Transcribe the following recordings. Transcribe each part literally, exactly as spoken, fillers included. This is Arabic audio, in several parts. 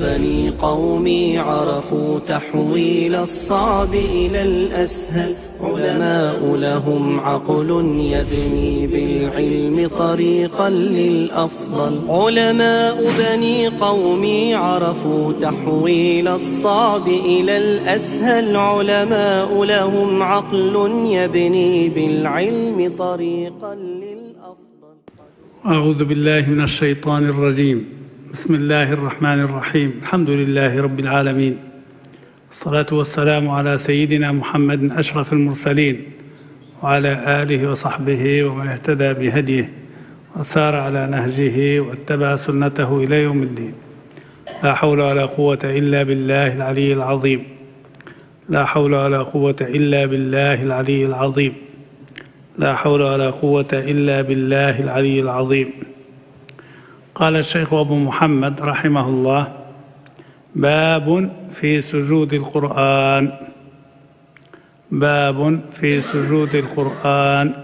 بني قومي عرفوا تحويل الصعب إلى الأسهل. علماء لهم عقل يبني بالعلم طريقا للأفضل. علماء بني قومي عرفوا تحويل الصعب إلى الأسهل. علماء لهم عقل يبني بالعلم طريقا للأفضل. أعوذ بالله من الشيطان الرجيم. بسم الله الرحمن الرحيم. الحمد لله رب العالمين، الصلاة والسلام على سيدنا محمد أشرف المرسلين وعلى آله وصحبه ومن اهتدى بهديه وسار على نهجه واتبع سنته إلى يوم الدين. لا حول ولا قوة إلا بالله العلي العظيم. لا حول ولا قوة إلا بالله العلي العظيم. لا حول ولا قوة إلا بالله العلي العظيم. قال الشيخ أبو محمد رحمه الله: باب في سجود القرآن. باب في سجود القرآن.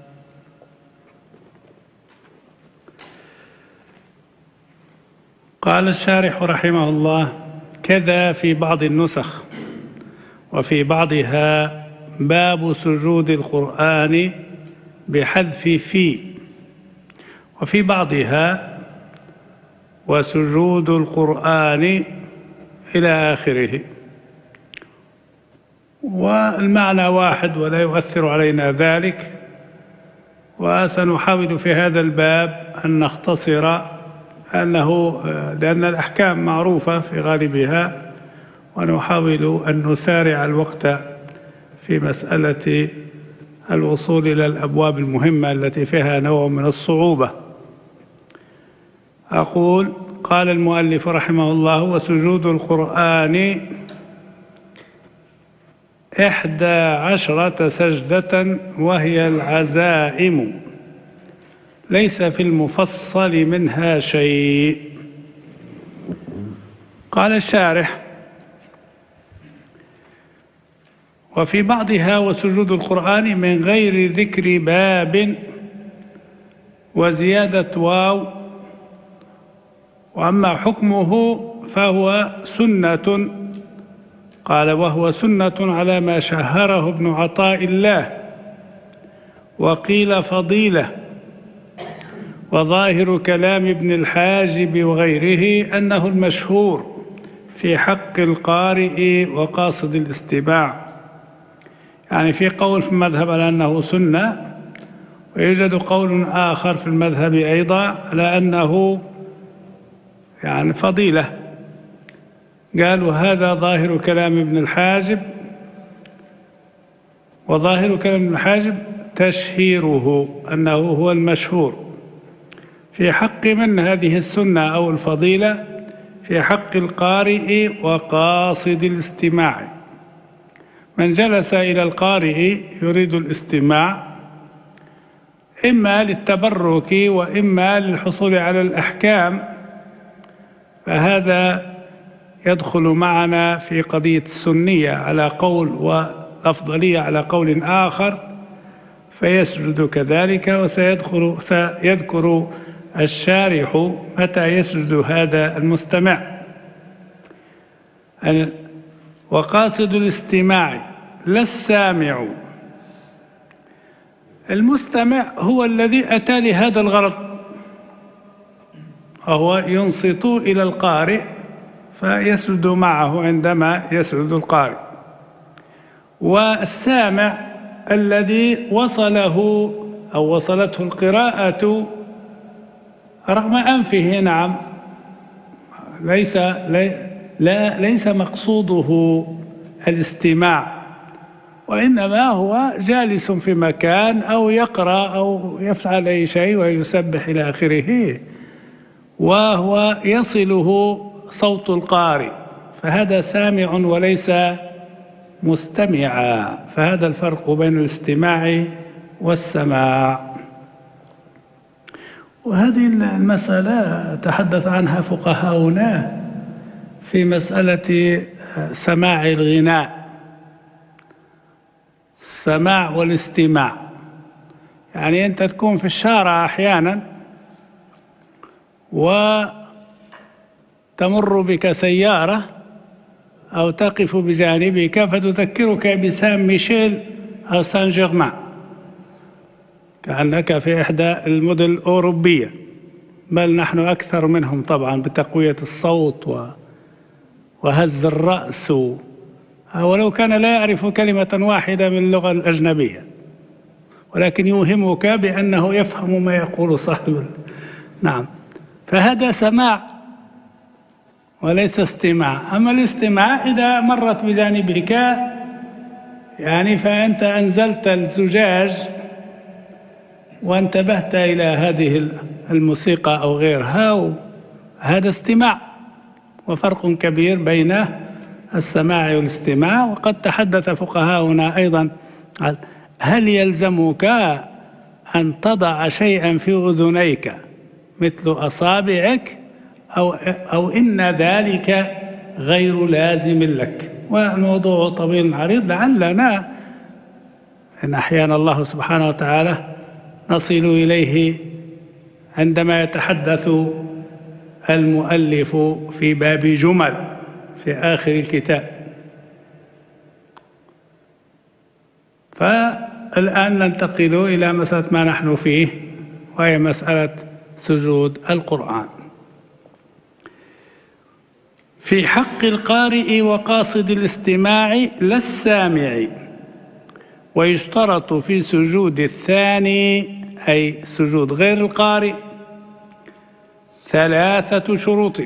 قال الشارح رحمه الله: كذا في بعض النسخ، وفي بعضها باب سجود القرآن بحذف في، وفي بعضها وسجود القرآن إلى آخره، والمعنى واحد ولا يؤثر علينا ذلك. وسنحاول في هذا الباب أن نختصر، أنه لأن الأحكام معروفة في غالبها، ونحاول أن نسارع الوقت في مسألة الوصول إلى الأبواب المهمة التي فيها نوع من الصعوبة. أقول: قال المؤلف رحمه الله: وسجود القرآن إحدى عشرة سجدة وهي العزائم، ليس في المفصل منها شيء. قال الشارح: وفي بعضها وسجود القرآن من غير ذكر باب وزيادة واو. وأما حكمه فهو سنة. قال: وهو سنة على ما شهره ابن عطاء الله، وقيل فضيلة. وظاهر كلام ابن الحاجب وغيره أنه المشهور في حق القارئ وقاصد الاستماع. يعني في قول في المذهب على أنه سنة، ويوجد قول آخر في المذهب أيضا على أنه يعني فضيلة. قالوا هذا ظاهر كلام ابن الحاجب، وظاهر كلام ابن الحاجب تشهيره، أنه هو المشهور في حق من هذه السنة أو الفضيلة في حق القارئ وقاصد الاستماع. من جلس إلى القارئ يريد الاستماع، إما للتبرك وإما للحصول على الأحكام، فهذا يدخل معنا في قضية السنية على قول والأفضلية على قول آخر، فيسجد كذلك. وسيدخل سيذكر الشارح متى يسجد هذا المستمع. وقاصد الاستماع لا السامع. المستمع هو الذي أتى لهذا الغرض، وهو ينصت إلى القارئ فيسجد معه عندما يسجد القارئ. والسامع الذي وصله أو وصلته القراءة رغم أنفه، نعم، ليس لا ليس مقصوده الاستماع، وإنما هو جالس في مكان أو يقرأ أو يفعل أي شيء ويسبح إلى آخره، وهو يصله صوت القارئ، فهذا سامع وليس مستمعا. فهذا الفرق بين الاستماع والسماع. وهذه المسألة تحدث عنها فقهاؤنا في مسألة سماع الغناء، السماع والاستماع. يعني أنت تكون في الشارع أحيانا تمر بك سيارة أو تقف بجانبك فتذكرك بسان ميشيل أو سان جيرمان، كأنك في إحدى المدن الأوروبية، بل نحن أكثر منهم طبعا بتقوية الصوت وهز الرأس، ولو كان لا يعرف كلمة واحدة من اللغة الأجنبية، ولكن يوهمك بأنه يفهم ما يقول صاحب. نعم، فهذا سماع وليس استماع. أما الاستماع إذا مرت بجانبك يعني فأنت أنزلت الزجاج وانتبهت إلى هذه الموسيقى أو غيرها، هذا استماع، وفرق كبير بين السماع والاستماع. وقد تحدث فقهاؤنا أيضا هل يلزمك أن تضع شيئا في أذنيك مثل أصابعك أو, أو إن ذلك غير لازم لك. والموضوع طويل عريض، لعلنا إن أحيانا الله سبحانه وتعالى نصل إليه عندما يتحدث المؤلف في باب جمل في آخر الكتاب. فالآن ننتقل إلى مسألة ما نحن فيه، وهي مسألة سجود القرآن. في حق القارئ وقاصد الاستماع لا السامع، ويشترط في سجود الثاني أي سجود غير القارئ ثلاثة شروط.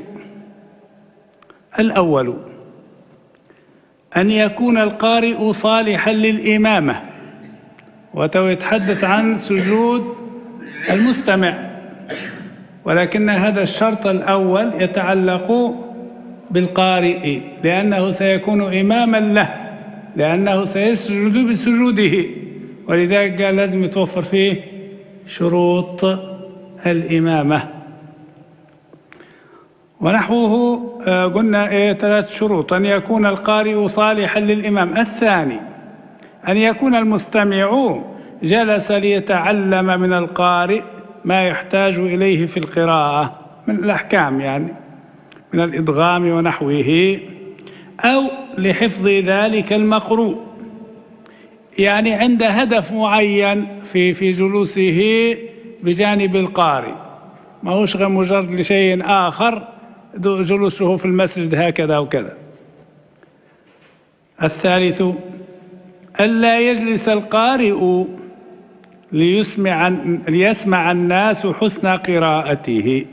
الأول أن يكون القارئ صالحا للإمامة، وتو يتحدث عن سجود المستمع، ولكن هذا الشرط الأول يتعلق بالقارئ لأنه سيكون إماما له، لأنه سيسجد بسجوده، ولذلك قال لازم يتوفر فيه شروط الإمامة. ونحوه قلنا إيه ثلاث شروط: أن يكون القارئ صالحا للإمام. الثاني أن يكون المستمع جلس ليتعلم من القارئ ما يحتاج إليه في القراءة من الأحكام، يعني من الإدغام ونحوه، أو لحفظ ذلك المقروء، يعني عند هدف معين في في جلوسه بجانب القارئ، ما هوش غير مجرد لشيء آخر جلوسه في المسجد هكذا وكذا. الثالث ألا يجلس القارئ ليسمع ليسمع الناس حسن قراءته.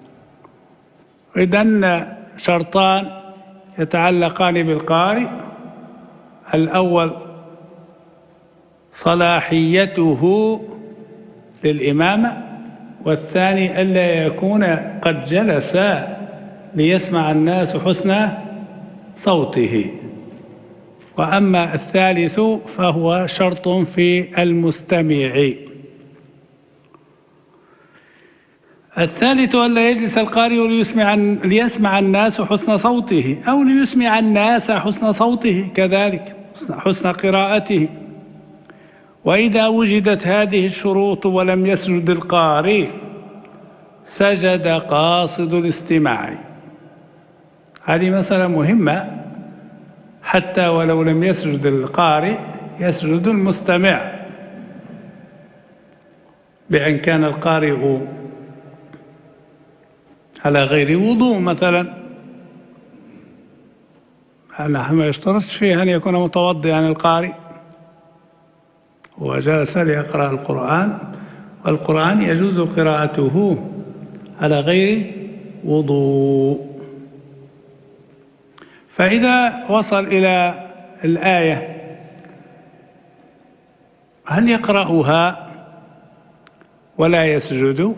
إذن شرطان يتعلقان بالقارئ: الأول صلاحيته للإمامة، والثاني ألا يكون قد جلس ليسمع الناس حسن صوته. وأما الثالث فهو شرط في المستمع. الثالث ألا يجلس القارئ ليسمع, ليسمع الناس حسن صوته، أو ليسمع الناس حسن صوته كذلك، حسن قراءته. وإذا وجدت هذه الشروط ولم يسجد القارئ سجد قاصد الاستماع. هذه مسألة مهمة، حتى ولو لم يسجد القارئ يسجد المستمع، بأن كان القارئ على غير وضوء مثلا. نحن ما يشترطش فيه أن يكون متوضئا القارئ، وجلس ليقرأ القرآن، والقرآن يجوز قراءته على غير وضوء. فإذا وصل إلى الآية هل يقرأها ولا يسجد،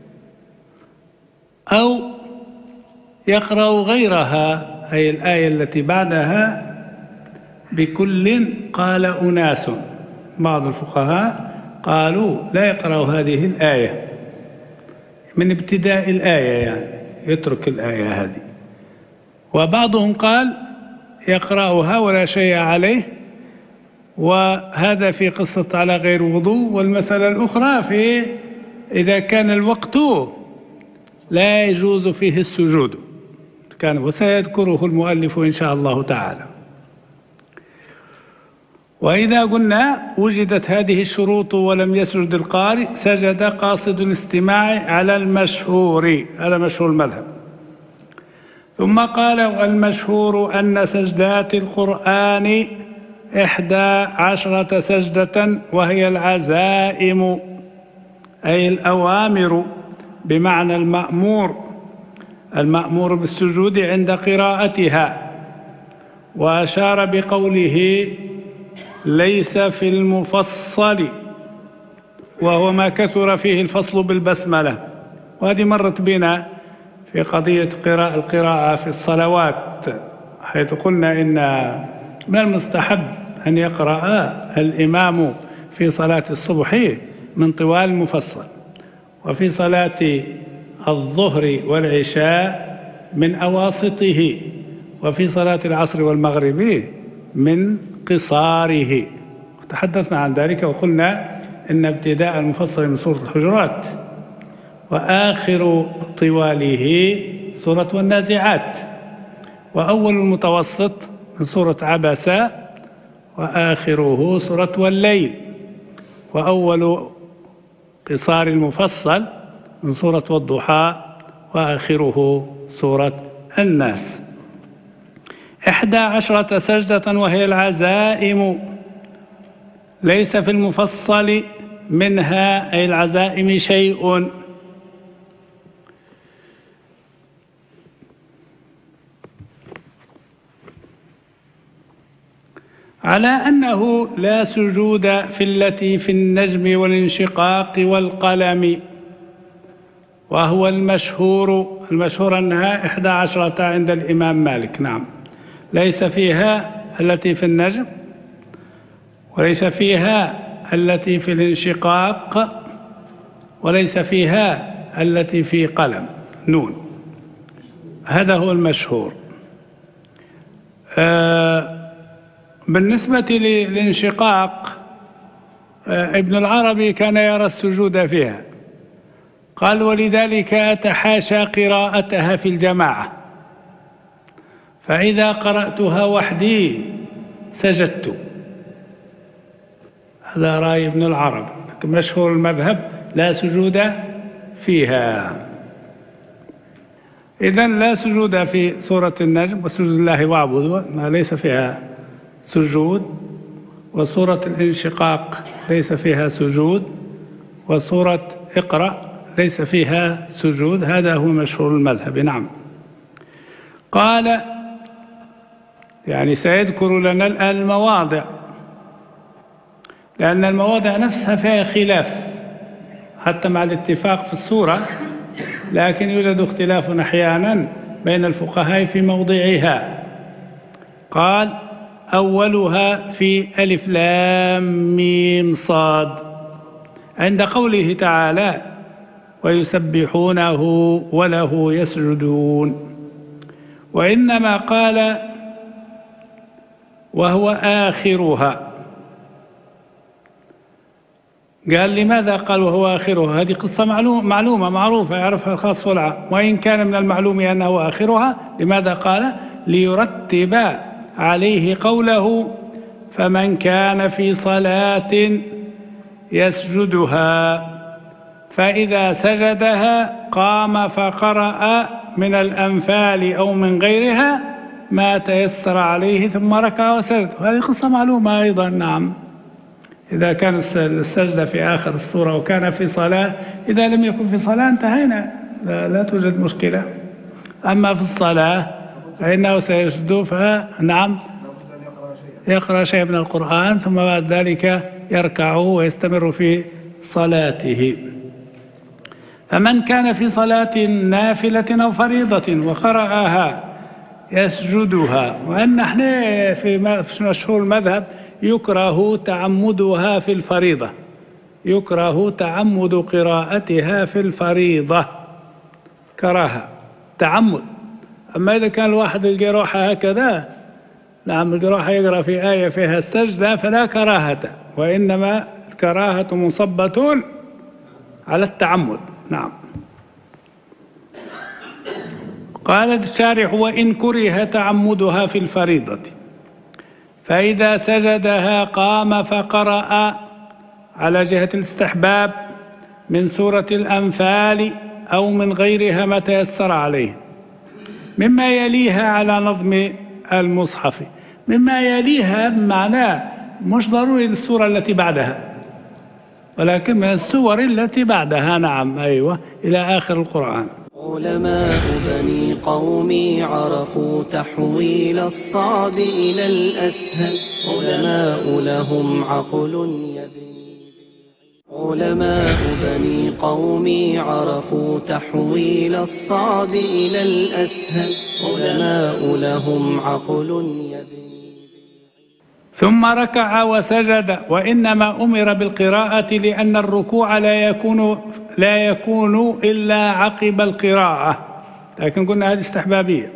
أو يقرأ غيرها أي الآية التي بعدها بكل؟ قال أناس، بعض الفقهاء قالوا لا يقرأ هذه الآية من ابتداء الآية، يعني يترك الآية هذه. وبعضهم قال يقرأها ولا شيء عليه، وهذا في قصة على غير وضوء. والمسألة الأخرى في إذا كان الوقت لا يجوز فيه السجود، كان وسيذكره المؤلف إن شاء الله تعالى. وإذا قلنا وجدت هذه الشروط ولم يسجد القارئ سجد قاصد الاستماع على المشهور، على مشهور المذهب. ثم قال: والمشهور أن سجدات القرآن إحدى عشرة سجدة وهي العزائم، أي الأوامر، بمعنى المأمور، المأمور بالسجود عند قراءتها. وأشار بقوله: ليس في المفصل، وهو ما كثر فيه الفصل بالبسملة. وهذه مرت بنا في قضية قراءة القراءة في الصلوات، حيث قلنا إن من المستحب أن يقرأ الإمام في صلاة الصبح من طوال المفصل، وفي صلاة الظهر والعشاء من أواسطه، وفي صلاة العصر والمغرب من قصاره. تحدثنا عن ذلك وقلنا إن ابتداء المفصل من سورة الحجرات، وآخر طواله سورة والنازعات، وأول المتوسط من سورة عبسة، وآخره سورة والليل، وأول قصار المفصل من سورة والضحى، وآخره سورة الناس. إحدى عشرة سجدة وهي العزائم، ليس في المفصل منها أي العزائم شيء. على أنه لا سجود في التي في النجم والانشقاق والقلم، وهو المشهور، المشهور أنها إحدى عشرة عند الإمام مالك. نعم، ليس فيها التي في النجم، وليس فيها التي في الانشقاق، وليس فيها التي في قلم نون. هذا هو المشهور. آه بالنسبة للانشقاق، آه ابن العربي كان يرى السجود فيها، قال: ولذلك أتحاشى قراءتها في الجماعة، فإذا قرأتها وحدي سجدت. هذا رأي ابن العربي، مشهور المذهب لا سجود فيها. إذن لا سجود في سورة النجم وسجود الله واعبدوا، ما ليس فيها سجود، وسورة الانشقاق ليس فيها سجود، وسورة اقرأ ليس فيها سجود. هذا هو مشهور المذهب. نعم. قال: يعني سيذكر لنا الآن المواضع، لأن المواضع نفسها فيها خلاف حتى مع الاتفاق في السورة، لكن يوجد اختلاف أحيانا بين الفقهاء في موضعها. قال: أولها في ألف لام ميم صاد، عند قوله تعالى: ويسبحونه وله يسجدون. وإنما قال: وهو آخرها. قال: لماذا قال وهو آخرها؟ هذه قصة معلومة معروفة يعرفها الخاص والعام، وإن كان من المعلوم أنه آخرها. لماذا قال؟ ليرتب عليه قوله: فمن كان في صلاة يسجدها فإذا سجدها قام فقرأ من الأنفال أو من غيرها ما تيسر عليه ثم ركع وسجد. هذه قصة معلومة أيضا. نعم، إذا كان السجدة في آخر السورة وكان في صلاة، إذا لم يكن في صلاة انتهينا، لا, لا توجد مشكلة. أما في الصلاة فإنه سيسجد، فنعم يقرأ شيء من القرآن ثم بعد ذلك يركع ويستمر في صلاته. فمن كان في صلاة نافلة أو فريضة وقرأها يسجدها. وأن نحن في مشهور المذهب يكره تعمدها في الفريضة، يكره تعمد قراءتها في الفريضة، كراهة تعمد. أما إذا كان الواحد يلقى روحه هكذا، نعم، يلقى روحه يقرأ في آية فيها السجدة فلا كراهة، وإنما الكراهة مصبة على التعمد. نعم. قال الشارح: وإن كره تعمدها في الفريضة فإذا سجدها قام فقرأ على جهة الاستحباب من سورة الأنفال أو من غيرها ما تيسر عليه، مما يليها على نظم المصحف. مما يليها معناه مش ضروري السورة التي بعدها، ولكن من السور التي بعدها. نعم، أيوة، إلى آخر القرآن. علماء بني قومي عرفوا تحويل الصعب إلى الأسهل، علماء لهم عقل يبني. علماء بني قومي عرفوا تحويل الصعب إلى الأسهل، علماء لهم عقل يبني. ثم ركع وسجد، وإنما أمر بالقراءة لأن الركوع لا يكون لا يكون إلا عقب القراءة، لكن قلنا هذه استحبابية.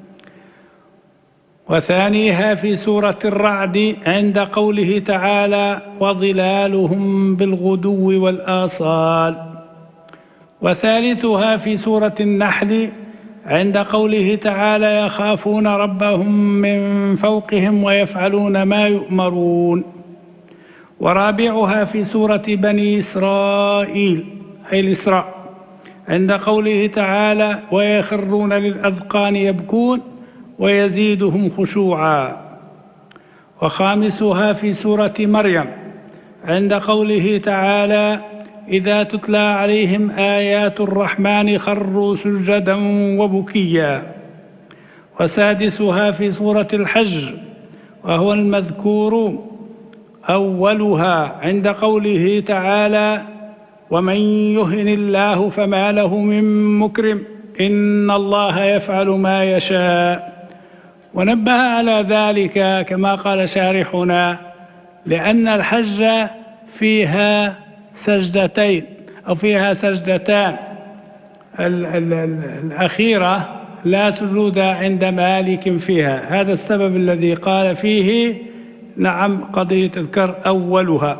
وثانيها في سورة الرعد عند قوله تعالى: وظلالهم بالغدو والآصال. وثالثها في سورة النحل عند قوله تعالى: يخافون ربهم من فوقهم ويفعلون ما يؤمرون. ورابعها في سورة بني إسرائيل أي الإسراء عند قوله تعالى: ويخرون للأذقان يبكون ويزيدهم خشوعا. وخامسها في سورة مريم عند قوله تعالى: إذا تتلى عليهم آيات الرحمن خروا سجدا وبكيا. وسادسها في سورة الحج وهو المذكور أولها عند قوله تعالى: ومن يهن الله فما له من مكرم إن الله يفعل ما يشاء. ونبه على ذلك كما قال شارحنا لأن الحج فيها سجدتين أو فيها سجدتان، ال ال ال الأخيرة لا سجود عند مالك فيها، هذا السبب الذي قال فيه نعم قضية تذكر أولها.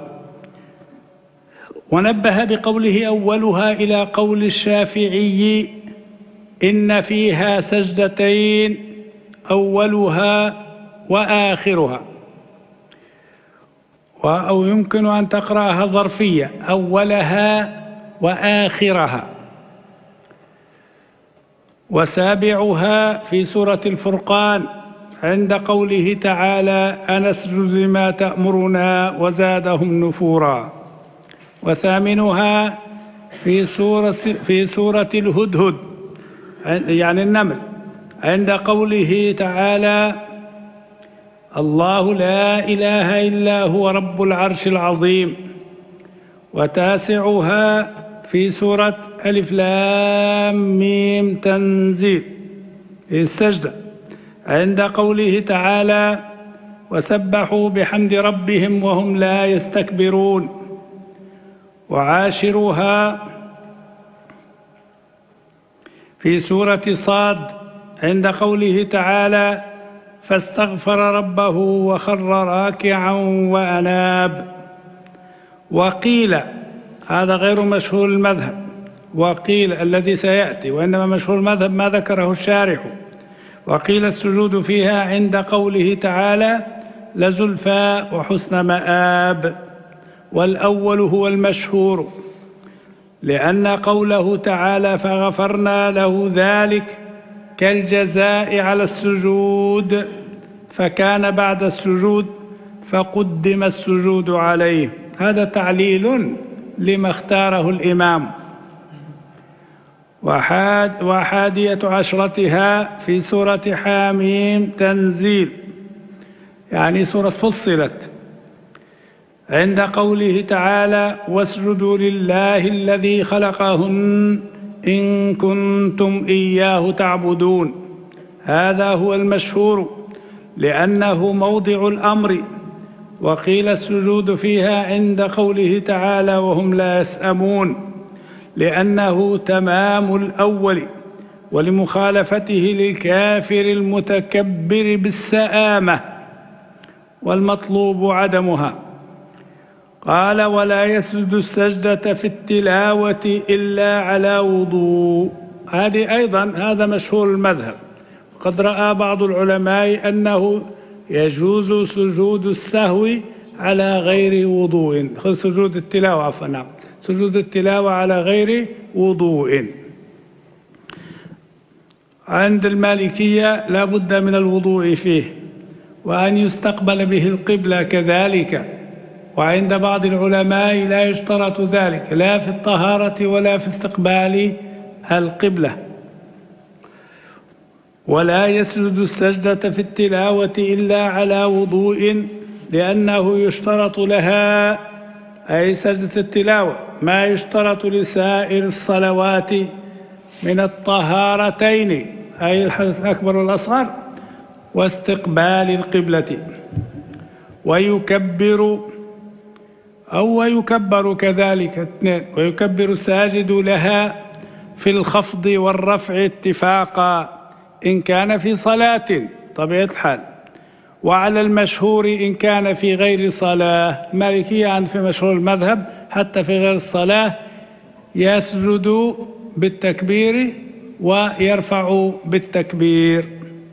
ونبه بقوله أولها إلى قول الشافعي: إن فيها سجدتين أولها وآخرها، أو يمكن أن تقرأها ظرفية: أولها وآخرها. وسابعها في سورة الفرقان عند قوله تعالى: أنسجد لما تأمرنا وزادهم نفورا. وثامنها في سورة في سورة الهدهد يعني النمل عند قوله تعالى: الله لا إله إلا هو رب العرش العظيم. وتاسعها في سورة ألف لام ميم تنزيل السجدة عند قوله تعالى: وسبحوا بحمد ربهم وهم لا يستكبرون. وعاشرها في سورة صاد عند قوله تعالى: فاستغفر ربه وخر راكعا وأناب. وقيل هذا غير مشهور المذهب، وقيل الذي سيأتي، وإنما مشهور المذهب ما ذكره الشارح. وقيل السجود فيها عند قوله تعالى: لزلفى وحسن مآب. والأول هو المشهور لأن قوله تعالى: فغفرنا له ذلك كالجزاء على السجود، فكان بعد السجود فقدم السجود عليه. هذا تعليل لما اختاره الإمام. وحاد وحادية عشرتها في سورة حاميم تنزيل يعني سورة فصلت عند قوله تعالى: واسجدوا لله الذي خلقهن إن كنتم إياه تعبدون. هذا هو المشهور لأنه موضع الأمر. وقيل السجود فيها عند قوله تعالى: وهم لا يسأمون، لأنه تمام الأول ولمخالفته للكافر المتكبر بالسآمة، والمطلوب عدمها. قال: ولا يسجد السجدة في التلاوة إلا على وضوء. هذه أيضا هذا مشهور المذهب. قد رأى بعض العلماء أنه يجوز سجود السهو على غير وضوء، سجود التلاوة عفوا نعم سجود التلاوة على غير وضوء. عند المالكية لا بد من الوضوء فيه، وأن يستقبل به القبلة كذلك. وعند بعض العلماء لا يشترط ذلك لا في الطهارة ولا في استقبال القبلة. ولا يسجد السجدة في التلاوة إلا على وضوء، لأنه يشترط لها أي سجدة التلاوة ما يشترط لسائر الصلوات من الطهارتين أي الحدث الأكبر والأصغر واستقبال القبلة. ويكبر أو ويكبر كذلك اثنين، ويكبر الساجد لها في الخفض والرفع اتفاقا إن كان في صلاة طبيعة الحال، وعلى المشهور إن كان في غير صلاة. المالكية عند في مشهور المذهب حتى في غير الصلاة يسجد بالتكبير ويرفع بالتكبير.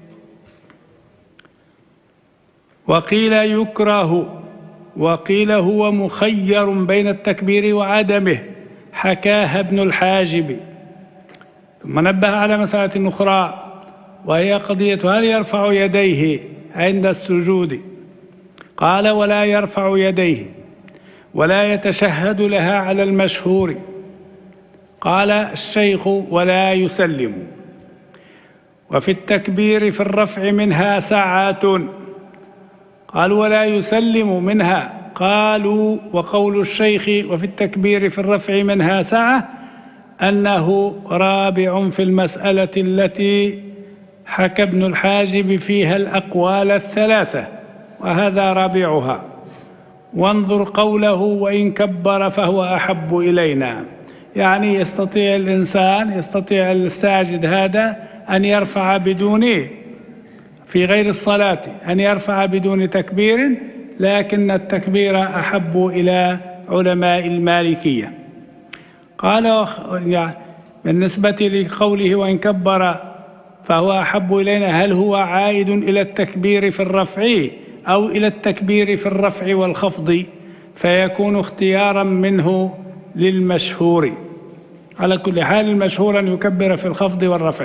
وقيل يكره، وقيل هو مخير بين التكبير وعدمه، حكاها ابن الحاجب. ثم نبه على مسألة أخرى وهي قضية هل يرفع يديه عند السجود؟ قال ولا يرفع يديه ولا يتشهد لها على المشهور. قال الشيخ ولا يسلم. وفي التكبير في الرفع منها ساعات. قال ولا يسلم منها. قالوا وقول الشيخ وفي التكبير في الرفع منها ساعة أنه رابع في المسألة التي حكى ابن الحاجب فيها الأقوال الثلاثة، وهذا رابعها. وانظر قوله وإن كبر فهو أحب إلينا، يعني يستطيع الإنسان يستطيع الساجد هذا أن يرفع بدون في غير الصلاة أن يرفع بدون تكبير، لكن التكبير أحب إلى علماء المالكية. قال يعني بالنسبة لقوله وإن كبر فهو أحب إلينا، هل هو عائد إلى التكبير في الرفع أو إلى التكبير في الرفع والخفض؟ فيكون اختيارا منه للمشهور. على كل حال المشهور أن يكبر في الخفض والرفع.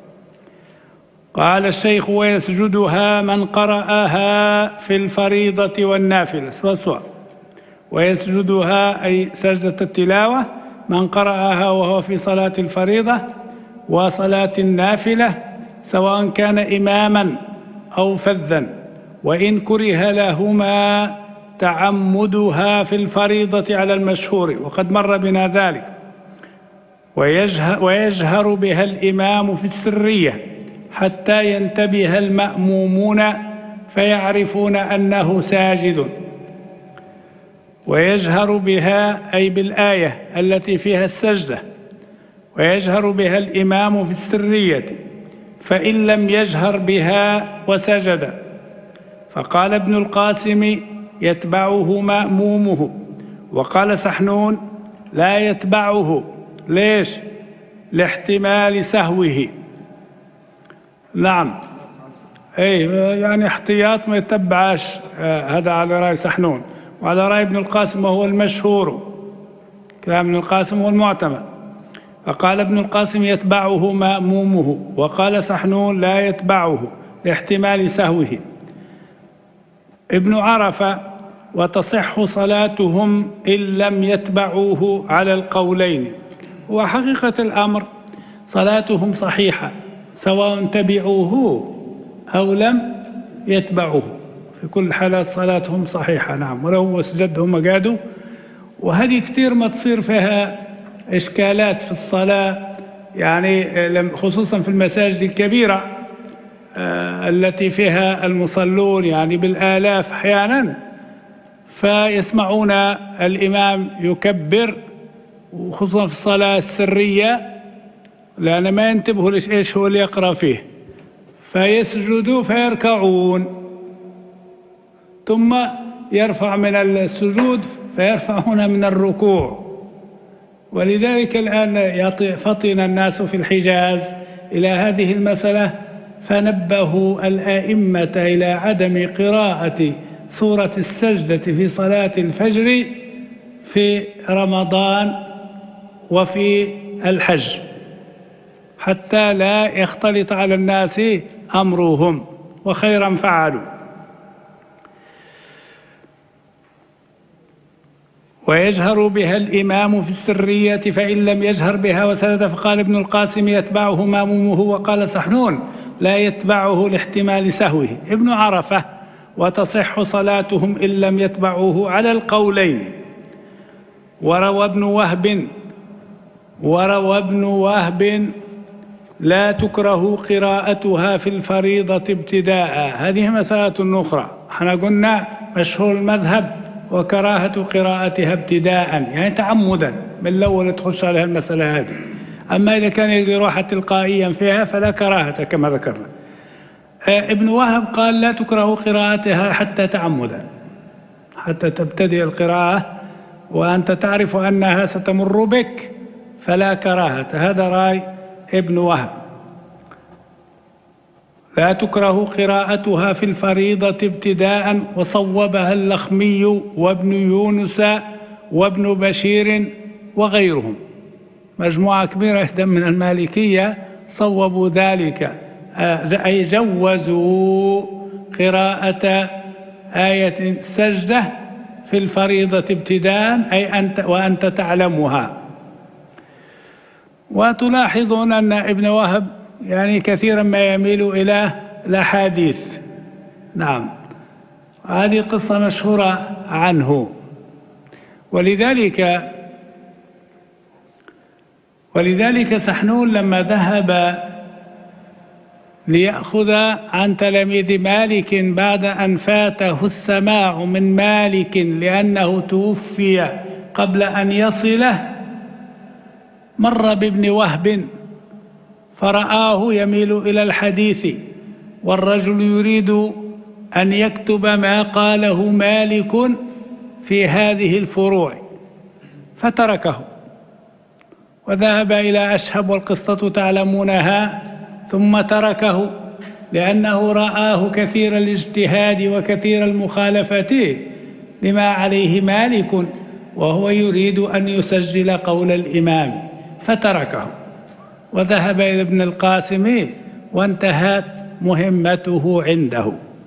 قال الشيخ ويسجدها من قرأها في الفريضة والنافلة سواء، ويسجدها أي سجدة التلاوة من قرأها وهو في صلاة الفريضة وصلاة النافلة سواء كان إماما أو فذا، وإن كره لهما تعمدها في الفريضة على المشهور وقد مر بنا ذلك. ويجهر, ويجهر بها الإمام في السرية حتى ينتبه المأمومون فيعرفون أنه ساجد. ويجهر بها أي بالآية التي فيها السجدة، ويجهر بها الإمام في السرية فإن لم يجهر بها وسجد. فقال ابن القاسم يتبعه مأمومه، وقال سحنون لا يتبعه. ليش؟ لاحتمال سهوه. نعم أي يعني احتياط ما يتبعش. آه هذا على رأي سحنون، وعلى رأي ابن القاسم وهو المشهور، كلام ابن القاسم هو المعتمد. فقال ابن القاسم يتبعه مأمومه، وقال سحنون لا يتبعه لاحتمال سهوه. ابن عرفة وتصح صلاتهم إن لم يتبعوه على القولين. وحقيقة الأمر صلاتهم صحيحة سواء تبعوه أو لم يتبعوه، في كل حالات صلاتهم صحيحة. نعم ولو سجدهم مقادوا. وهذه كتير ما تصير فيها إشكالات في الصلاة، يعني خصوصا في المساجد الكبيرة آه التي فيها المصلون يعني بالآلاف أحيانا، فيسمعون الإمام يكبر وخصوصا في الصلاة السرية لأن ما ينتبهوا ليش إيش هو اللي يقرأ فيه، فيسجدوا فيركعون ثم يرفع من السجود فيرفعون من الركوع، ولذلك الآن فطن الناس في الحجاز إلى هذه المسألة، فنبهوا الآئمة إلى عدم قراءة سورة السجدة في صلاة الفجر في رمضان وفي الحج حتى لا يختلط على الناس أمرهم، وخيرا فعلوا. ويجهر بها الإمام في السرية فإن لم يجهر بها وسجد، فقال ابن القاسم يتبعه مامومه، وقال سحنون لا يتبعه لاحتمال سهوه. ابن عرفة وتصح صلاتهم إن لم يتبعوه على القولين. وروى ابن وهب وروى ابن وهب لا تكره قراءتها في الفريضة ابتداء. هذه مسألة أخرى، احنا قلنا مشهور المذهب وكراهة قراءتها ابتداء يعني تعمدا من الأول تخش عليها المسألة هذه. أما إذا كان يلقي روحة تلقائيا فيها فلا كراهة كما ذكرنا. ابن وهب قال لا تكره قراءتها حتى تعمدا، حتى تبتدئ القراءة وأنت تعرف أنها ستمر بك فلا كراهة. هذا رأي ابن وهب. لا تكره قراءتها في الفريضة ابتداء، وصوبها اللخمي وابن يونس وابن بشير وغيرهم. مجموعة كبيرة من المالكية صوبوا ذلك، أي جوزوا قراءة آية السجدة في الفريضة ابتداء، أي أنت وأنت تعلمها. وتلاحظون أن ابن وهب يعني كثيرا ما يميل إلى الأحاديث. نعم، هذه قصة مشهورة عنه. ولذلك ولذلك سحنون لما ذهب ليأخذ عن تلاميذ مالك بعد أن فاته السماع من مالك لأنه توفي قبل أن يصله، مر بابن وهب فرآه يميل إلى الحديث، والرجل يريد أن يكتب ما قاله مالك في هذه الفروع، فتركه وذهب إلى أشهب، والقصة تعلمونها، ثم تركه لأنه رآه كثير الاجتهاد وكثير المخالفة لما عليه مالك، وهو يريد أن يسجل قول الإمام فتركه وذهب إلى ابن القاسم وانتهت مهمته عنده.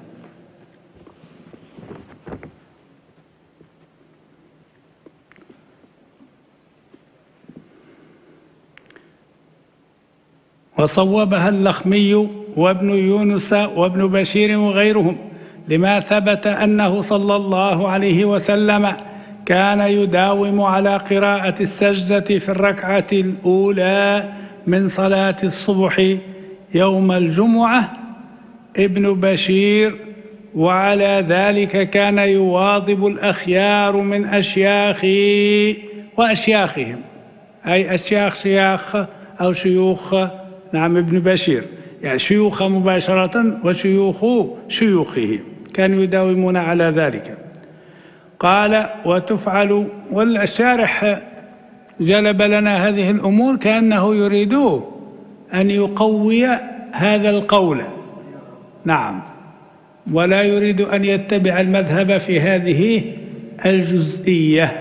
وصوبها اللخمي وابن يونس وابن بشير وغيرهم لما ثبت أنه صلى الله عليه وسلم كان يداوم على قراءة السجدة في الركعة الأولى من صلاة الصبح يوم الجمعة ابن بشير، وعلى ذلك كان يواظب الأخيار من أشياخه وأشياخهم، أي أشياخ شياخ أو شيوخ نعم ابن بشير، يعني شيوخ مباشرة وشيوخ شيوخه كانوا يداومون على ذلك. قال وتفعل، والشارح جلب لنا هذه الأمور كأنه يريد أن يقوي هذا القول، نعم، ولا يريد أن يتبع المذهب في هذه الجزئية.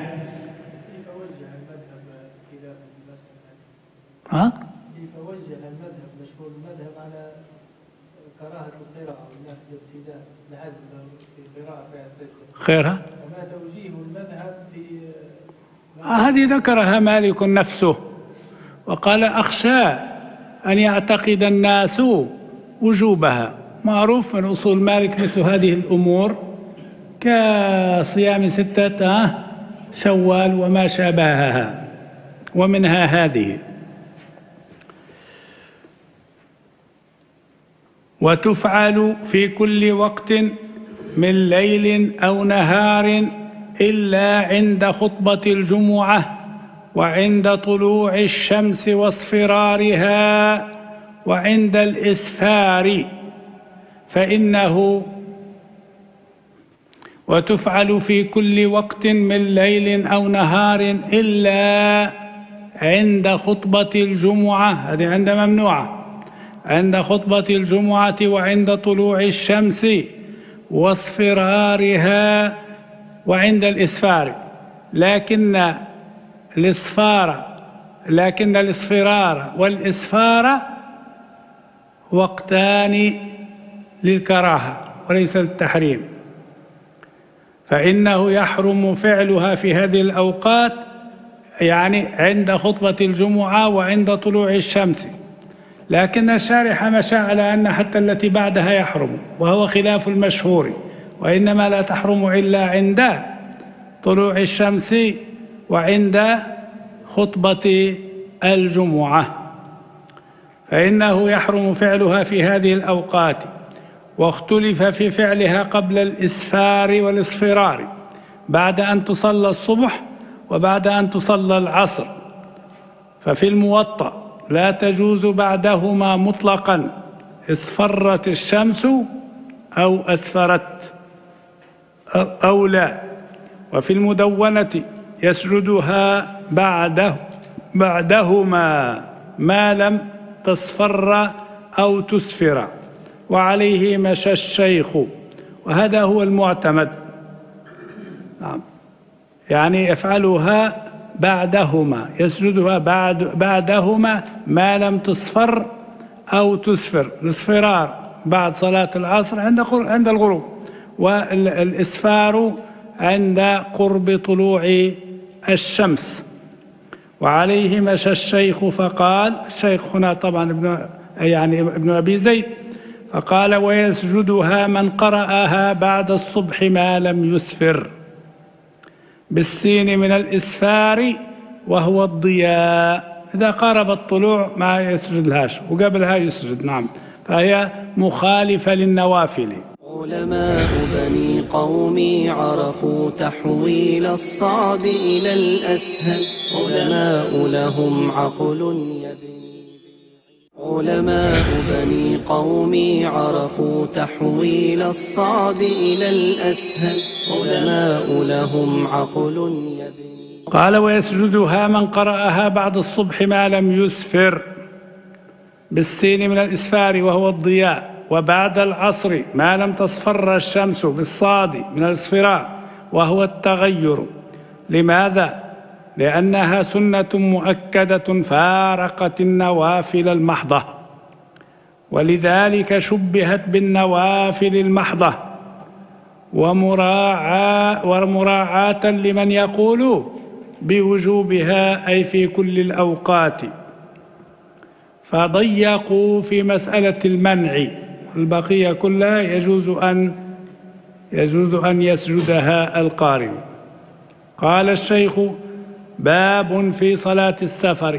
ها؟ كيف وجه المذهب مشهور المذهب على كراهة القراءة والناس الابتداء العزم في القراءة في السجدة، خيرها؟ وما توجيه المذهب في هذه ذكرها مالك نفسه، وقال أخشى أن يعتقد الناس وجوبها. معروف من أصول مالك مثل هذه الأمور كصيام ستة شوال وما شابهها، ومنها هذه. وتفعل في كل وقت من ليل أو نهار إلا عند خطبة الجمعة وعند طلوع الشمس واصفرارها وعند الإسفار، فإنه وتفعل في كل وقت من ليل أو نهار إلا عند خطبة الجمعة، هذه عند ممنوعة، عند خطبة الجمعة وعند طلوع الشمس واصفرارها وعند الإسفار، لكن الإصفار لكن الإصفرار والإسفار وقتان للكراهة وليس للتحريم، فإنه يحرم فعلها في هذه الأوقات، يعني عند خطبة الجمعة وعند طلوع الشمس، لكن الشارح مشى على أن حتى التي بعدها يحرم، وهو خلاف المشهور، وإنما لا تحرم إلا عند طلوع الشمس وعند خطبة الجمعة، فإنه يحرم فعلها في هذه الأوقات. واختلف في فعلها قبل الإسفار والإصفرار، بعد أن تصلى الصبح وبعد أن تصلى العصر، ففي الموطأ لا تجوز بعدهما مطلقا اصفرت الشمس أو أسفرت أو لا، وفي المدونة يسجدها بعده بعدهما ما لم تصفر أو تسفر، وعليه مشى الشيخ، وهذا هو المعتمد. نعم، يعني يفعلها بعدهما، يسجدها بعد بعدهما ما لم تصفر أو تسفر، الاصفرار بعد صلاة العصر عند عند الغروب، والإسفار عند قرب طلوع الشمس، وعليه مشى الشيخ فقال، الشيخ هنا طبعا ابن يعني ابن أبي زيد، فقال ويسجدها من قرأها بعد الصبح ما لم يسفر، بالسين من الإسفار وهو الضياء، إذا قارب الطلوع ما يسجد لهاش وقبلها يسجد. نعم، فهي مخالفة للنوافل. علماء بني قومي عرفوا تحويل الصعب إلى الأسهل، علماء لهم عقل يبني علماء بني قومي عرفوا تحويل الصعب إلى الأسهل، علماء لهم عقل يبني. قال ويسجدها من قرأها بعد الصبح ما لم يسفر، بالسين من الإسفار وهو الضياء، وبعد العصر ما لم تصفر الشمس بالصاد من الإصفرار وهو التغير. لماذا؟ لأنها سنة مؤكدة فارقت النوافل المحضة، ولذلك شبهت بالنوافل المحضة، ومراعاة ومراعاة لمن يقول بوجوبها أي في كل الأوقات، فضيقوا في مسألة المنع، البقية كلها يجوز أن يجوز أن يسجدها القارئ. قال الشيخ باب في صلاة السفر،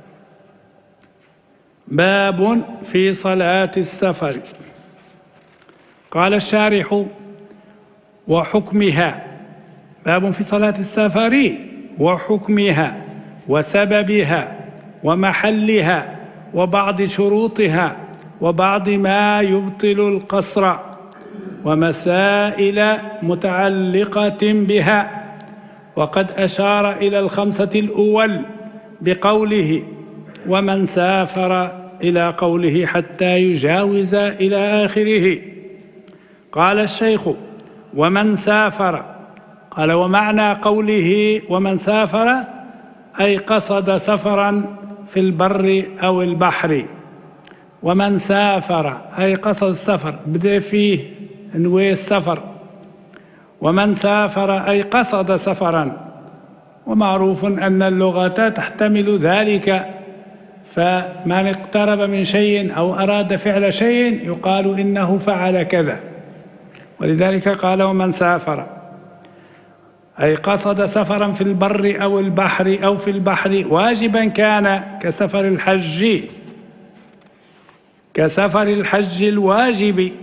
باب في صلاة السفر. قال الشارح وحكمها، باب في صلاة السفر وحكمها وسببها ومحلها وبعض شروطها وبعض ما يبطل القصر ومسائل متعلقة بها، وقد أشار إلى الخمسة الأول بقوله ومن سافر إلى قوله حتى يجاوز إلى آخره. قال الشيخ ومن سافر، قال ومعنى قوله ومن سافر أي قصد سفرا في البر أو البحر، ومن سافر أي قصد السفر بدأ فيه نوي السفر، ومن سافر أي قصد سفرا، ومعروف أن اللغة تحتمل ذلك، فمن اقترب من شيء أو أراد فعل شيء يقال إنه فعل كذا، ولذلك قال ومن سافر أي قصد سفرا في البر أو البحر أو في البحر، واجبا كان كسفر الحج كسفر الحج الواجب،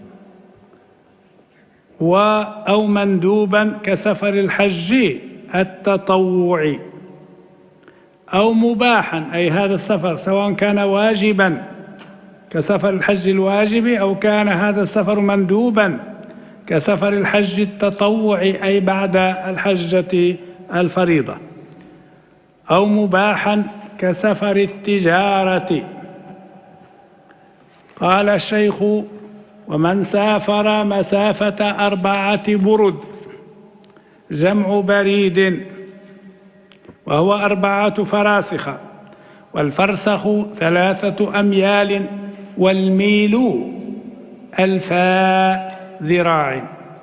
و أو مندوبا كسفر الحج التطوع، أو مباحا أي هذا السفر سواء كان واجبا كسفر الحج الواجب أو كان هذا السفر مندوبا كسفر الحج التطوع أي بعد الحجة الفريضة. أو مباحا كسفر التجارة. قال الشيخ: ومن سافر مسافة أربعة برد جمع بريد، وهو أربعة فراسخ، والفرسخ ثلاثة أميال، والميل ألفا ذراع.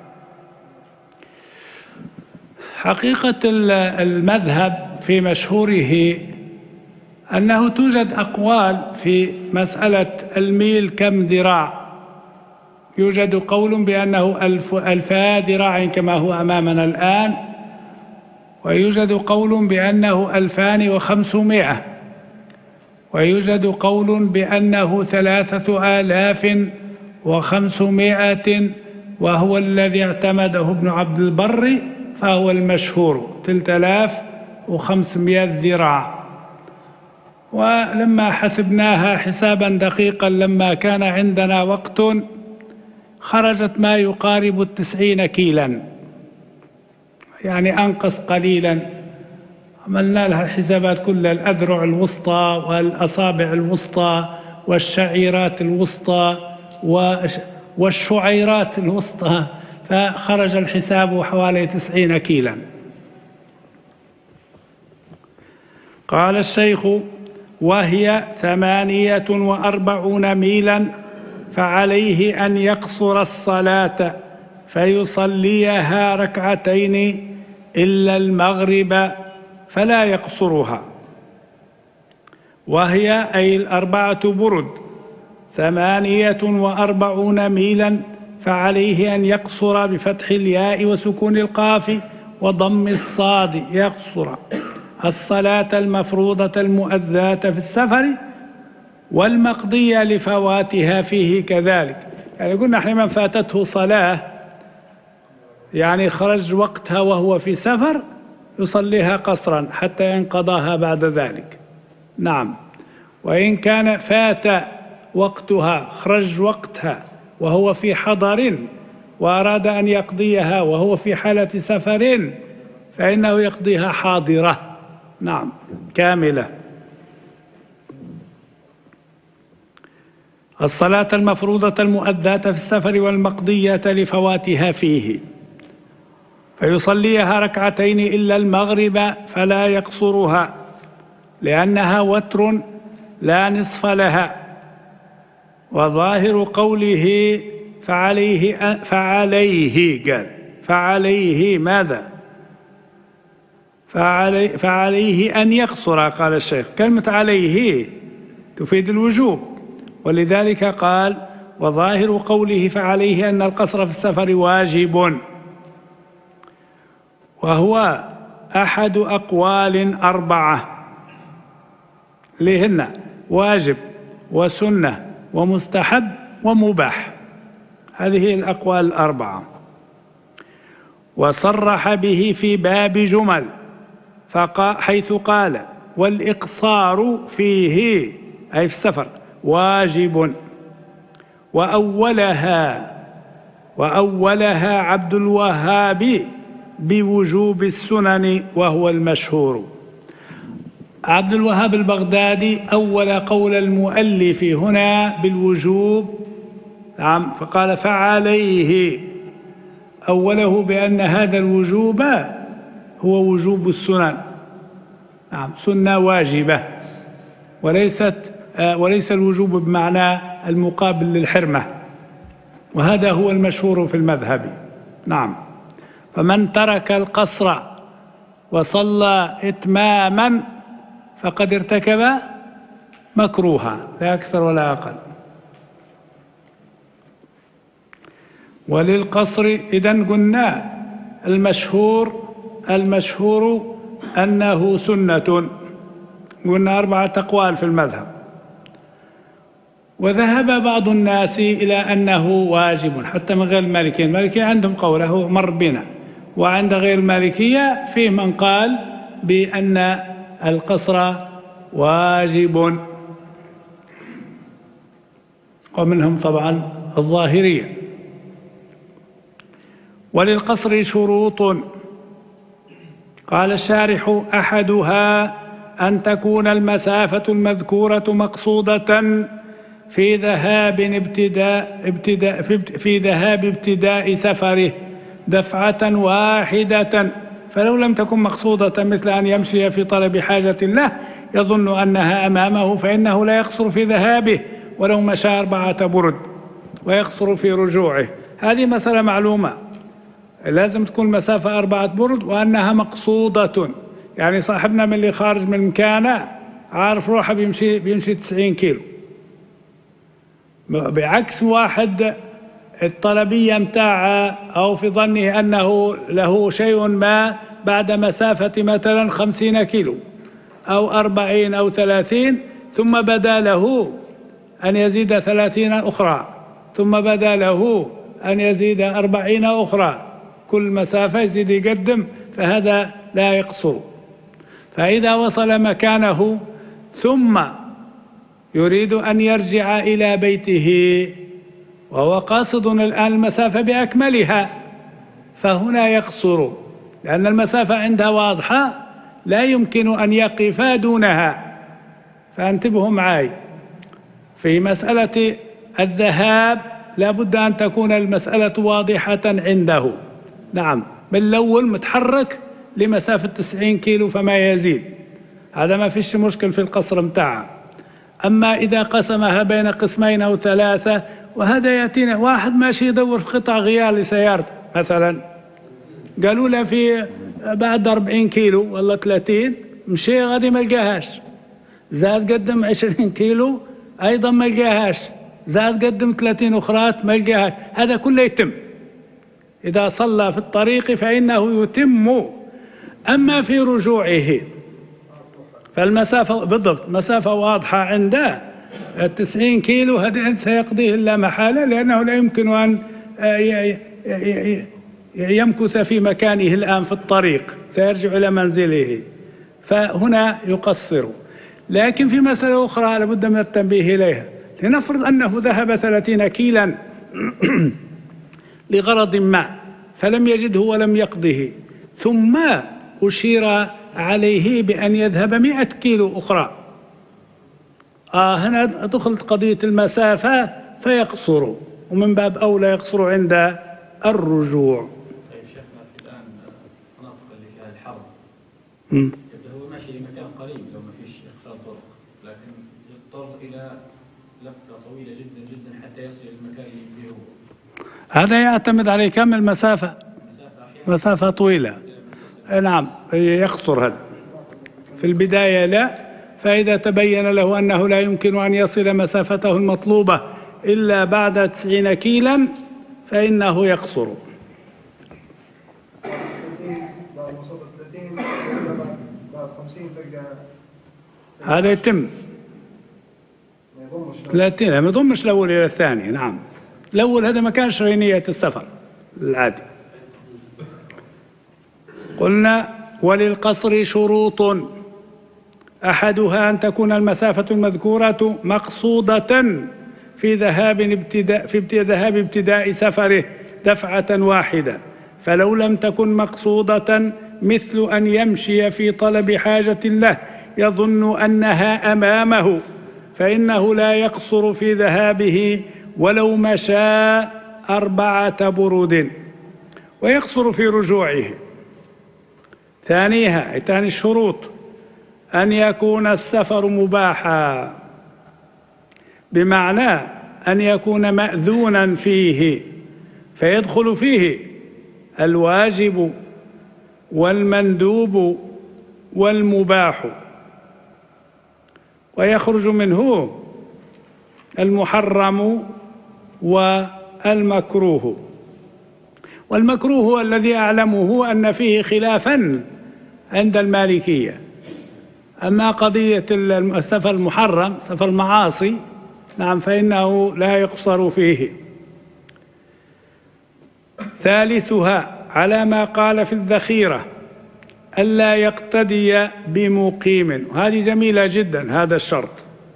حقيقة المذهب في مشهوره أنه توجد أقوال في مسألة الميل كم ذراع. يوجد قول بأنه ألف ألفا ذراع كما هو أمامنا الآن، ويوجد قول بأنه ألفان وخمسمائة، ويوجد قول بأنه ثلاثة آلاف وخمسمائة، وهو الذي اعتمده ابن عبد البر فهو المشهور، ثلاثة آلاف وخمسمائة ذراع. ولما حسبناها حسابا دقيقا لما كان عندنا وقت خرجت ما يقارب التسعين كيلا، يعني أنقص قليلا. عملنا لها الحسابات كلها، الأذرع الوسطى والأصابع الوسطى والشعيرات الوسطى والشعيرات الوسطى، فخرج الحساب حوالي تسعين كيلا. قال الشيخ: وهي ثمانية وأربعون ميلا، فعليه أن يقصر الصلاة فيصليها ركعتين إلا المغرب فلا يقصرها. وهي أي الأربعة برد ثمانية وأربعون ميلا، فعليه أن يقصر بفتح الياء وسكون القاف وضم الصاد، يقصر الصلاة المفروضة المؤذاة في السفر والمقضية لفواتها فيه كذلك. يعني قلنا احنا من فاتته صلاة يعني خرج وقتها وهو في سفر يصليها قصرا حتى ينقضاها بعد ذلك. نعم. وإن كان فات وقتها، خرج وقتها وهو في حضر وأراد أن يقضيها وهو في حالة سفر، فإنه يقضيها حاضرة، نعم، كاملة. الصلاة المفروضة المؤداة في السفر والمقضية لفواتها فيه، فيصليها ركعتين إلا المغرب فلا يقصرها، لأنها وتر لا نصف لها. وظاهر قوله فعليه فعليه قال فعليه ماذا؟ فعلي فعليه أن يقصر. قال الشيخ كلمة عليه تفيد الوجوب، ولذلك قال وظاهر قوله فعليه أن القصر في السفر واجب، وهو أحد أقوال أربعة لهن واجب وسنة ومستحب ومباح، هذه الأقوال الأربعة. وصرح به في باب جمل حيث قال والإقصار فيه أي في السفر واجب. وأولها وأولها عبد الوهاب بوجوب السنن وهو المشهور. عبد الوهاب البغدادي أول قول المؤلف هنا بالوجوب، نعم، فقال فعليه، أوله بأن هذا الوجوب هو وجوب السنن، نعم، سنة واجبة، وليست وليس الوجوب بمعنى المقابل للحرمة، وهذا هو المشهور في المذهب. نعم. فمن ترك القصر وصلى إتماما فقد ارتكب مكروها، لا أكثر ولا أقل. وللقصر إذن قلنا المشهور المشهور أنه سنة، قلنا أربعة أقوال في المذهب. وذهب بعض الناس إلى أنه واجب حتى من غير المالكية. المالكية عندهم قوله مر بنا، وعند غير المالكية فيه من قال بأن القصر واجب، ومنهم طبعا الظاهرية. وللقصر شروط، قال الشارح أحدها أن تكون المسافة المذكورة مقصودة في ذهاب ابتداء ابتداء في ذهاب ابتداء سفره دفعة واحدة، فلو لم تكن مقصودة مثل أن يمشي في طلب حاجة له يظن أنها أمامه فإنه لا يقصر في ذهابه ولو مشى أربعة برد، ويقصر في رجوعه. هذه مسألة معلومة، لازم تكون مسافة أربعة برد وأنها مقصودة. يعني صاحبنا من اللي خارج من مكانه عارف روحه بيمشي بيمشي تسعين كيلو، بعكس واحد الطلبية متاعه أو في ظنه أنه له شيء ما بعد مسافة مثلا خمسين كيلو أو أربعين أو ثلاثين، ثم بدا له أن يزيد ثلاثين أخرى، ثم بدا له أن يزيد أربعين أخرى، كل مسافة يزيد يقدم، فهذا لا يقصر. فإذا وصل مكانه ثم يريد أن يرجع إلى بيته وهو قاصد الآن المسافة بأكملها فهنا يقصر، لأن المسافة عندها واضحة لا يمكن أن يقف دونها. فانتبهوا معي في مسألة الذهاب، لا بد أن تكون المسألة واضحة عنده. نعم، من الأول متحرك لمسافة تسعين كيلو فما يزيد، هذا ما فيش مشكل في القصر متاعه. أما إذا قسمها بين قسمين أو ثلاثة، وهذا يأتينا واحد ماشي يدور في قطع غيار لسيارته مثلا، قالوا له في بعد أربعين كيلو ولا ثلاثين مشي غادي ما لقاهاش، زاد قدم عشرين كيلو أيضا ما لقاهاش، زاد قدم ثلاثين أخرات ما لقاهاش. هذا كله يتم إذا صلى في الطريق فإنه يتم. أما في رجوعه فالمسافة بالضبط مسافة واضحة عنده، التسعين كيلو هذا سيقضيه لا محالة، لأنه لا يمكن أن يمكث في مكانه الآن في الطريق، سيرجع إلى منزله، فهنا يقصر. لكن في مسألة أخرى لابد من التنبيه إليها. لنفرض أنه ذهب ثلاثين كيلا لغرض ما فلم يجده ولم يقضه، ثم أشير عليه بأن يذهب مئة كيلو أخرى، آه هنا دخلت قضية المسافة فيقصر، ومن باب أولى يقصر عند الرجوع. طيب شيخنا، في الآن المناطق اللي فيها الحر يبدأ هو ماشي لمكان قريب لو ما فيش إقفال طرق، لكن يضطر إلى لفة طويلة جدا جدا حتى يصل المكان اللي فيه هو. هذا يعتمد على كم المسافة، مسافة طويلة نعم يقصر. هذا في البداية لا، فإذا تبين له أنه لا يمكن أن يصل مسافته المطلوبة إلا بعد تسعين كيلا فإنه يقصر. هذا يتم ثلاثين، ما يضمش الأول إلى الثاني. نعم، الأول هذا ما كانش نية السفر العادي. قلنا وللقصر شروط، أحدها أن تكون المسافة المذكورة مقصودة في ذهاب ابتداء في ذهاب ابتداء سفره دفعة واحدة، فلو لم تكن مقصودة مثل أن يمشي في طلب حاجة له يظن أنها أمامه فإنه لا يقصر في ذهابه ولو مشى أربعة برود، ويقصر في رجوعه. ثانيها ثاني الشروط أن يكون السفر مباحا، بمعنى أن يكون مأذونا فيه، فيدخل فيه الواجب والمندوب والمباح، ويخرج منه المحرم والمكروه. والمكروه الذي أعلمه أن فيه خلافا عند المالكية. أما قضية السفر المحرم سفر المعاصي نعم فإنه لا يقصر فيه. ثالثها على ما قال في الذخيرة ألا يقتدي بمقيم، وهذه جميلة جدا هذا الشرط،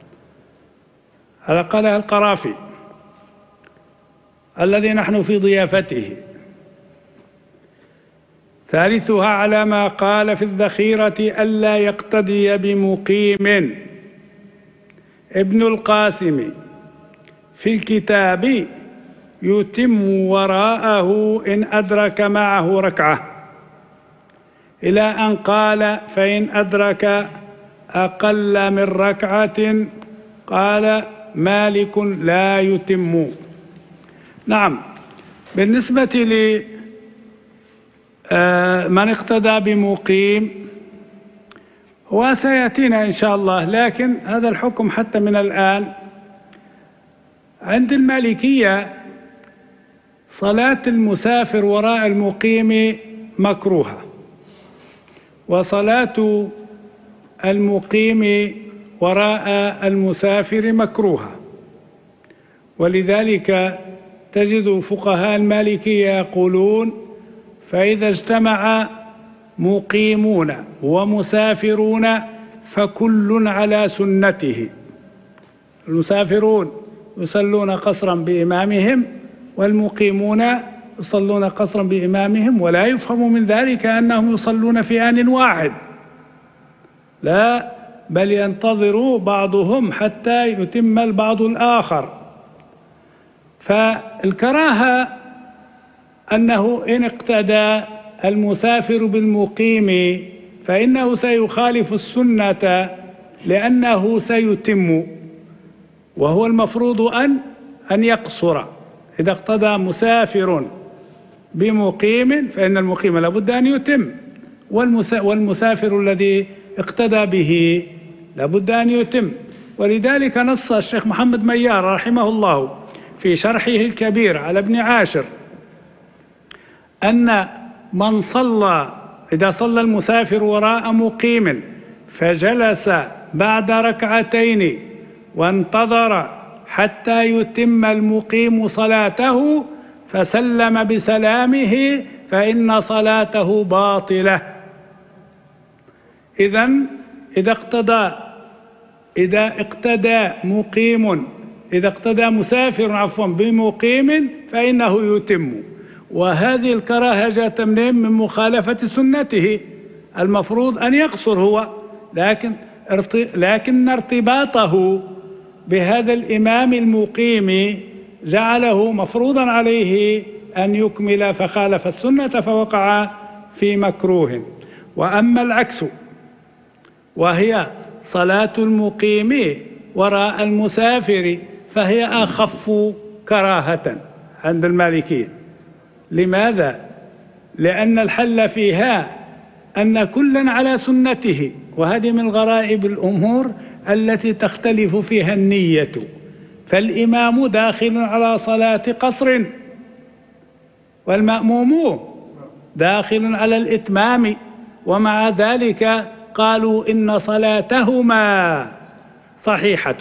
هذا قالها القرافي الذي نحن في ضيافته. ثالثها على ما قال في الذخيرة ألا يقتدي بمقيم. ابن القاسم في الكتاب يتم وراءه إن أدرك معه ركعة، إلى أن قال فإن أدرك أقل من ركعة قال مالك لا يتم. نعم، بالنسبة لمن اقتدى بمقيم وسيأتينا إن شاء الله، لكن هذا الحكم حتى من الآن عند المالكية صلاة المسافر وراء المقيم مكروهة، وصلاة المقيم وراء المسافر مكروهة، ولذلك تجد فقهاء المالكية يقولون فإذا اجتمع مقيمون ومسافرون فكل على سنته. المسافرون يصلون قصرا بإمامهم والمقيمون يصلون قصرا بإمامهم، ولا يفهم من ذلك أنهم يصلون في آن واحد، لا، بل ينتظر بعضهم حتى يتم البعض الآخر. فالكراهة أنه إن اقتدى المسافر بالمقيم فإنه سيخالف السنة لأنه سيتم، وهو المفروض أن أن يقصر. إذا اقتدى مسافر بمقيم فإن المقيم لابد أن يتم، والمسافر الذي اقتدى به لابد أن يتم. ولذلك نص الشيخ محمد ميار رحمه الله في شرحه الكبير على ابن عاشر أن من صلى إذا صلى المسافر وراء مقيم فجلس بعد ركعتين وانتظر حتى يتم المقيم صلاته فسلم بسلامه فإن صلاته باطلة. إذن إذا اقتدى إذا اقتدى مقيم إذا اقتدى مسافر عفوا بمقيم فإنه يتم. وهذه الكراهة جاءت من مخالفة سنته، المفروض أن يقصر هو، لكن لكن ارتباطه بهذا الإمام المقيم جعله مفروضا عليه أن يكمل فخالف السنة فوقع في مكروه. وأما العكس وهي صلاة المقيم وراء المسافر فهي أخف كراهة عند المالكية. لماذا؟ لأن الحل فيها أن كلا على سنته، وهذه من غرائب الأمور التي تختلف فيها النية. فالإمام داخل على صلاة قصر والمأموم داخل على الإتمام، ومع ذلك قالوا إن صلاتهما صحيحة.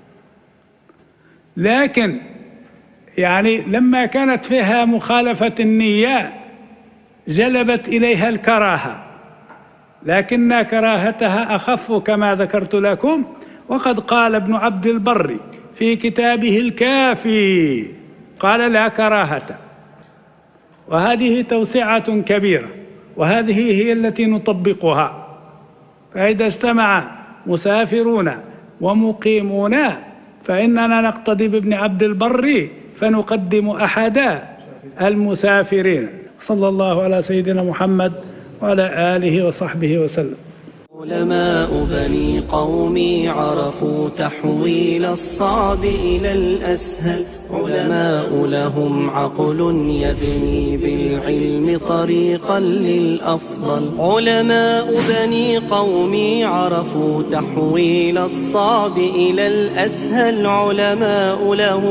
لكن يعني لما كانت فيها مخالفة النية جلبت إليها الكراهة، لكن كراهتها أخف كما ذكرت لكم. وقد قال ابن عبد البر في كتابه الكافي قال لا كراهة، وهذه توسعة كبيرة، وهذه هي التي نطبقها. فإذا اجتمع مسافرون ومقيمون فإننا نقتدي بابن عبد البر فنقدم أحد المسافرين. صلى الله على سيدنا محمد وعلى آله وصحبه وسلم. علماء بني قومي عرفوا تحويل الصعب إلى الأسهل، علماء لهم عقل يبني بالعلم طريقا للأفضل. علماء بني قومي عرفوا تحويل الصعب إلى الأسهل، علماء لهم